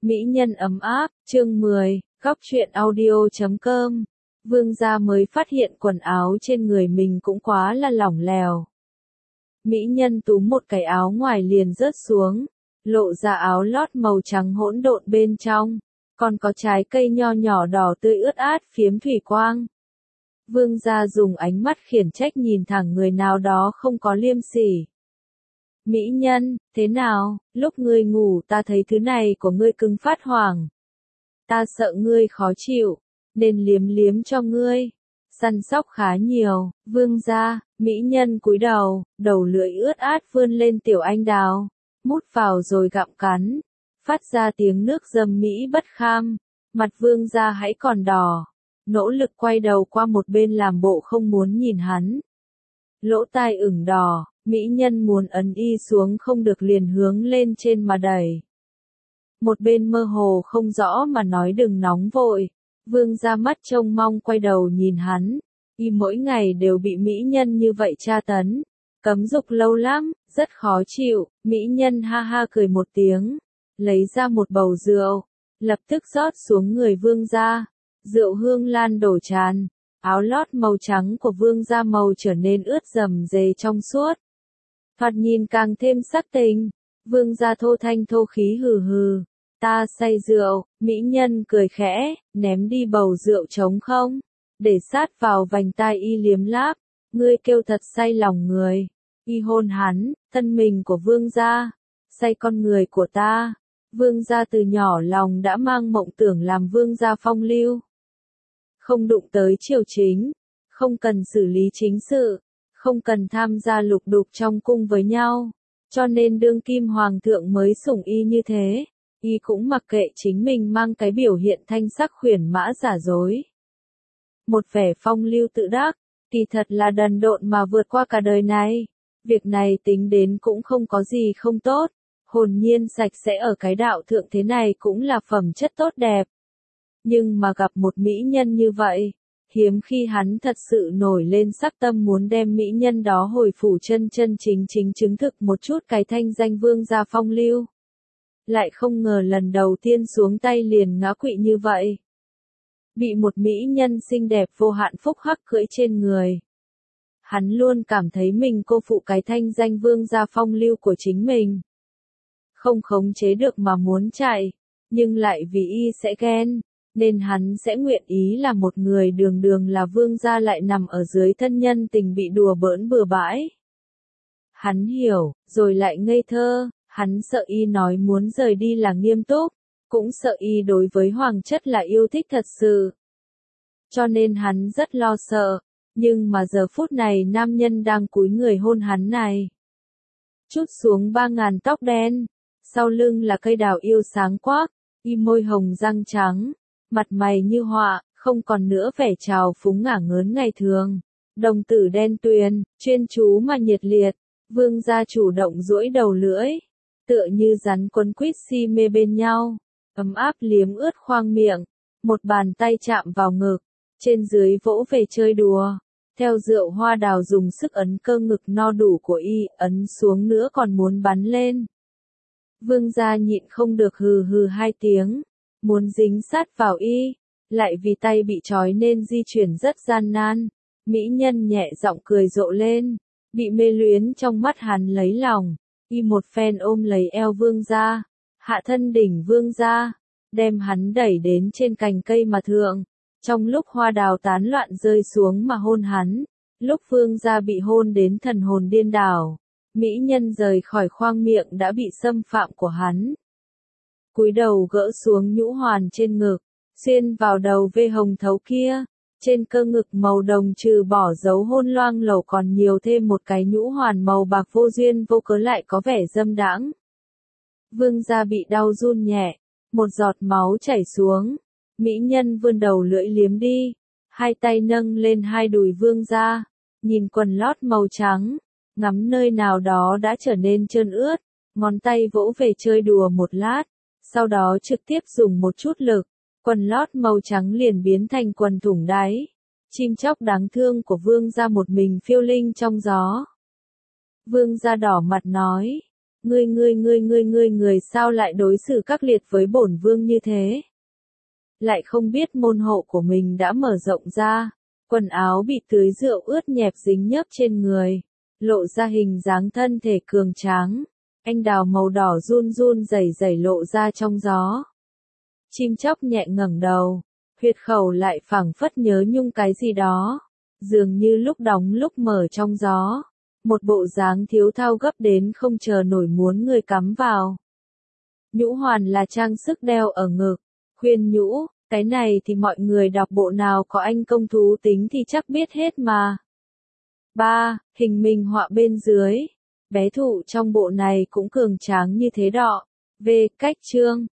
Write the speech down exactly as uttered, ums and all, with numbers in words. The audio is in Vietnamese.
Mỹ nhân ấm áp, chương mười, góc truyện audio chấm com. Vương gia mới phát hiện quần áo trên người mình cũng quá là lỏng lẻo. Mỹ nhân túm một cái áo ngoài liền rớt xuống, lộ ra áo lót màu trắng hỗn độn bên trong, còn có trái cây nho nhỏ đỏ tươi ướt át phiếm thủy quang. Vương gia dùng ánh mắt khiển trách nhìn thẳng người nào đó không có liêm sỉ. Mỹ nhân, thế nào, lúc ngươi ngủ ta thấy thứ này của ngươi cứng phát hoàng. Ta sợ ngươi khó chịu, nên liếm liếm cho ngươi. Săn sóc khá nhiều, vương gia, mỹ nhân cúi đầu, đầu lưỡi ướt át vươn lên tiểu anh đào, mút vào rồi gặm cắn, phát ra tiếng nước dâm mỹ bất kham, mặt vương gia hãy còn đỏ, nỗ lực quay đầu qua một bên làm bộ không muốn nhìn hắn. Lỗ tai ửng đỏ, mỹ nhân muốn ấn y xuống không được liền hướng lên trên mà đẩy. Một bên mơ hồ không rõ mà nói đừng nóng vội, vương ra mắt trông mong quay đầu nhìn hắn, y mỗi ngày đều bị mỹ nhân như vậy tra tấn, cấm dục lâu lắm, rất khó chịu, mỹ nhân ha ha cười một tiếng, lấy ra một bầu rượu, lập tức rót xuống người vương ra, rượu hương lan đổ tràn. Áo lót màu trắng của vương da màu trở nên ướt rầm rề trong suốt. Thoạt nhìn càng thêm sắc tình, vương da thô thanh thô khí hừ hừ. Ta say rượu, mỹ nhân cười khẽ, ném đi bầu rượu trống không, để sát vào vành tai y liếm láp, ngươi kêu thật say lòng người. Y hôn hắn, thân mình của vương gia, say con người của ta. Vương gia từ nhỏ lòng đã mang mộng tưởng làm vương gia phong lưu. Không đụng tới triều chính, không cần xử lý chính sự, không cần tham gia lục đục trong cung với nhau, cho nên đương kim hoàng thượng mới sủng y như thế, y cũng mặc kệ chính mình mang cái biểu hiện thanh sắc khuyển mã giả dối. Một vẻ phong lưu tự đắc, kỳ thật là đần độn mà vượt qua cả đời này, việc này tính đến cũng không có gì không tốt, hồn nhiên sạch sẽ ở cái đạo thượng thế này cũng là phẩm chất tốt đẹp. Nhưng mà gặp một mỹ nhân như vậy, hiếm khi hắn thật sự nổi lên sắc tâm muốn đem mỹ nhân đó hồi phủ chân chân chính chính chứng thực một chút cái thanh danh vương gia phong lưu. Lại không ngờ lần đầu tiên xuống tay liền ngã quỵ như vậy. Bị một mỹ nhân xinh đẹp vô hạn phúc hắc cưỡi trên người. Hắn luôn cảm thấy mình cô phụ cái thanh danh vương gia phong lưu của chính mình. Không khống chế được mà muốn chạy, nhưng lại vì y sẽ ghen. Nên hắn sẽ nguyện ý là một người đường đường là vương gia lại nằm ở dưới thân nhân tình bị đùa bỡn bừa bãi. Hắn hiểu, rồi lại ngây thơ, hắn sợ y nói muốn rời đi là nghiêm túc, cũng sợ y đối với hoàng chất là yêu thích thật sự. Cho nên hắn rất lo sợ, nhưng mà giờ phút này nam nhân đang cúi người hôn hắn này. Chút xuống ba ngàn tóc đen, sau lưng là cây đào yêu sáng quắc, y môi hồng răng trắng. Mặt mày như họa, không còn nữa vẻ trào phúng ngả ngớn ngày thường. Đồng tử đen tuyền, chuyên chú mà nhiệt liệt, vương gia chủ động duỗi đầu lưỡi, tựa như rắn quấn quýt si mê bên nhau, ấm áp liếm ướt khoang miệng, một bàn tay chạm vào ngực, trên dưới vỗ về chơi đùa, theo rượu hoa đào dùng sức ấn cơ ngực no đủ của y, ấn xuống nữa còn muốn bắn lên. Vương gia nhịn không được hừ hừ hai tiếng. Muốn dính sát vào y, lại vì tay bị trói nên di chuyển rất gian nan. Mỹ nhân nhẹ giọng cười rộ lên, bị mê luyến trong mắt hắn lấy lòng, y một phen ôm lấy eo vương gia, hạ thân đỉnh vương gia, đem hắn đẩy đến trên cành cây mà thượng. Trong lúc hoa đào tán loạn rơi xuống mà hôn hắn, lúc vương gia bị hôn đến thần hồn điên đảo, mỹ nhân rời khỏi khoang miệng đã bị xâm phạm của hắn. Cúi đầu gỡ xuống nhũ hoàn trên ngực, xuyên vào đầu vê hồng thấu kia, trên cơ ngực màu đồng trừ bỏ dấu hôn loang lổ còn nhiều thêm một cái nhũ hoàn màu bạc vô duyên vô cớ lại có vẻ dâm đãng. Vương gia bị đau run nhẹ, một giọt máu chảy xuống, mỹ nhân vươn đầu lưỡi liếm đi, hai tay nâng lên hai đùi vương gia, nhìn quần lót màu trắng, ngắm nơi nào đó đã trở nên trơn ướt, ngón tay vỗ về chơi đùa một lát. Sau đó trực tiếp dùng một chút lực, quần lót màu trắng liền biến thành quần thủng đáy. Chim chóc đáng thương của vương gia một mình phiêu linh trong gió. Vương gia đỏ mặt nói, Ngươi ngươi ngươi ngươi ngươi người sao lại đối xử các liệt với bổn vương như thế? Lại không biết môn hộ của mình đã mở rộng ra, quần áo bị tưới rượu ướt nhẹp dính nhớp trên người, lộ ra hình dáng thân thể cường tráng, anh đào màu đỏ run run rẩy rẩy lộ ra trong gió. Chim chóc nhẹ ngẩng đầu, huyệt khẩu lại phảng phất nhớ nhung cái gì đó, dường như lúc đóng lúc mở trong gió, một bộ dáng thiếu thao gấp đến không chờ nổi muốn người cắm vào. Nhũ hoàn là trang sức đeo ở ngực, khuyên nhũ, cái này thì mọi người đọc bộ nào có anh công thú tính thì chắc biết hết mà. ba. Hình minh họa bên dưới. Bé thụ trong bộ này cũng cường tráng như thế đọ. V. Cách chương.